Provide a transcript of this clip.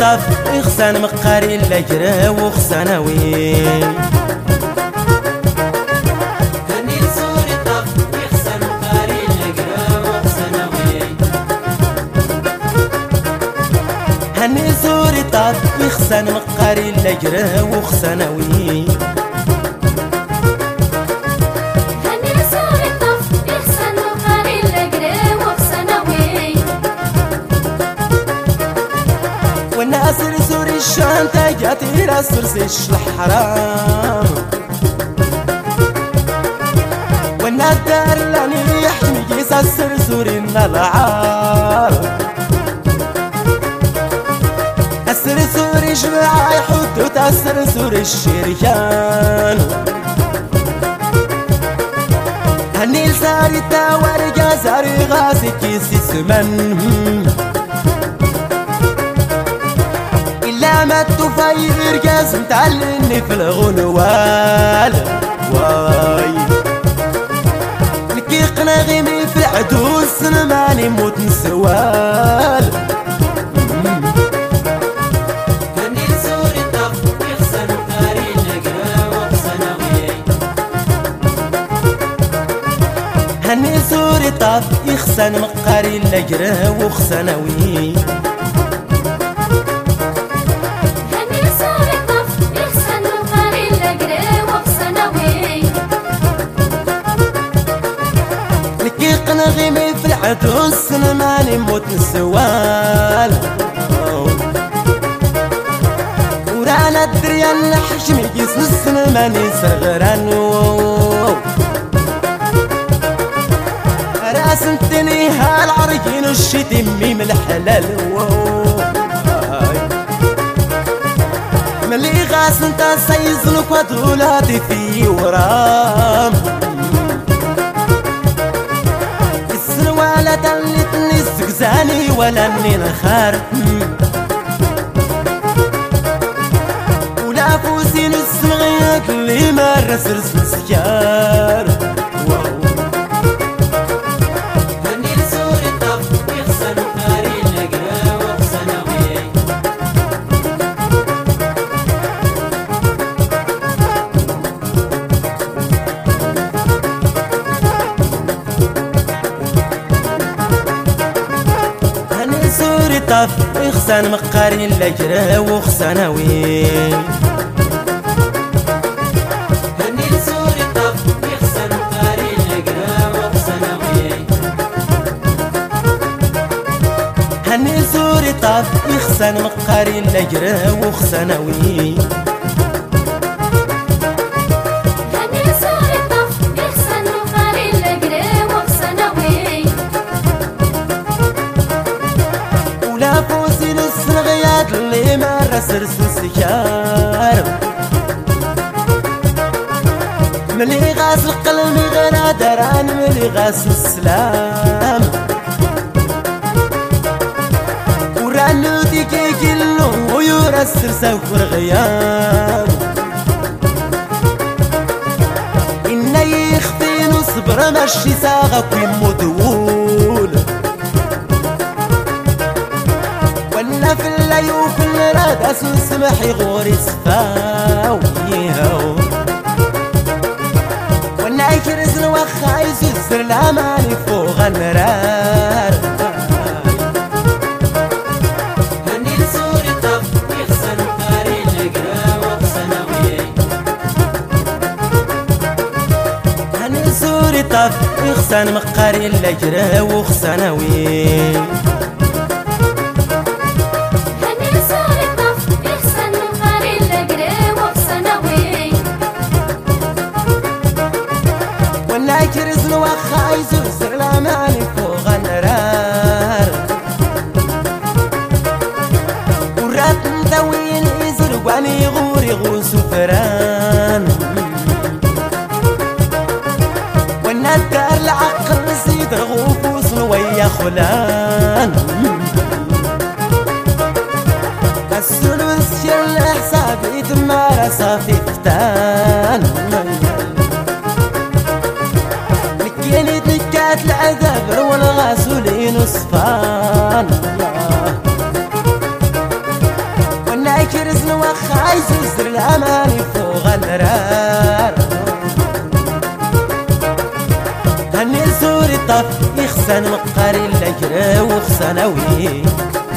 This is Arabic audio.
طاف يخسن مقاري لجرا وخسناوي هني سوري طاف يخسن مقاري لجرا وخسناوي هني سوري طاف يخسن مقاري لجرا وخسناوي والناصر سوري الشانتا جاتي راسر سيش الحرام والنادر لاني يحمي يساسر سوري من العار أسر سوري جماعة يحدو تأسر سوري الشريان هني لساري تاورقا ساري غازي كيسي سمن إلا ما تفير قاسم تعلني في الغنوال واي نكيق نغمي في عدوس ماني موت نسوال هني سوري طاف يخسن مقاري لجرا وخسناوي هني سوري طاف يخسن مقاري لجرا وخسناوي نغمي في العدوس ماني موت نسوال ورانا الدريان الحجم يسنس ماني صغران راس انتني هالعرقين والشتمي من الحلال ملي غاس انت سيزنك ودولاتي في ورام ولا تلتني السكزاني ولا اني نخار ولا فوسي نسمغيك اللي مرس رسم سيار هني سوري طاف يخسن مقاري لجرا وخسناوي سوري طاف يخسن مقاري لجرا وخسناوي هني سوري طاف يخسن مقاري لجرا وخسناوي هني سوري طاف يخسن مقاري لجرا وخسناوي فوزي للصغيات اللي مرس رسل سيار ملي غاس القلب غير دران ملي غاس السلام ورانو ديكي كلو ويرسل سوفر غياب إنا يخفي نصبر ماشي ساغا ويموت وول في الليل وفي الراد أسوس سمحي غوري سفاو يهو وانا يكرز الوخا يسوس الأماني فوق النرار هني سوري طاف يخسن مقاري لجرا وخسناوي هني سوري طاف يخسن مقاري لجرا وخسناوي كرز الوخا يسوس الأماني فوق النرار ورات مدوين يزرقواني غوري غوس وفران والنكر العقل زيد غوفوس ويا خلان السلوس شل حسابي تمارا صافي فتان كانت نكات العذاب والغاسولين وصفان وخا يزوز الأماني فوق الرار هني لسوري طاف يخسن مقاري اللجرة وخسناوي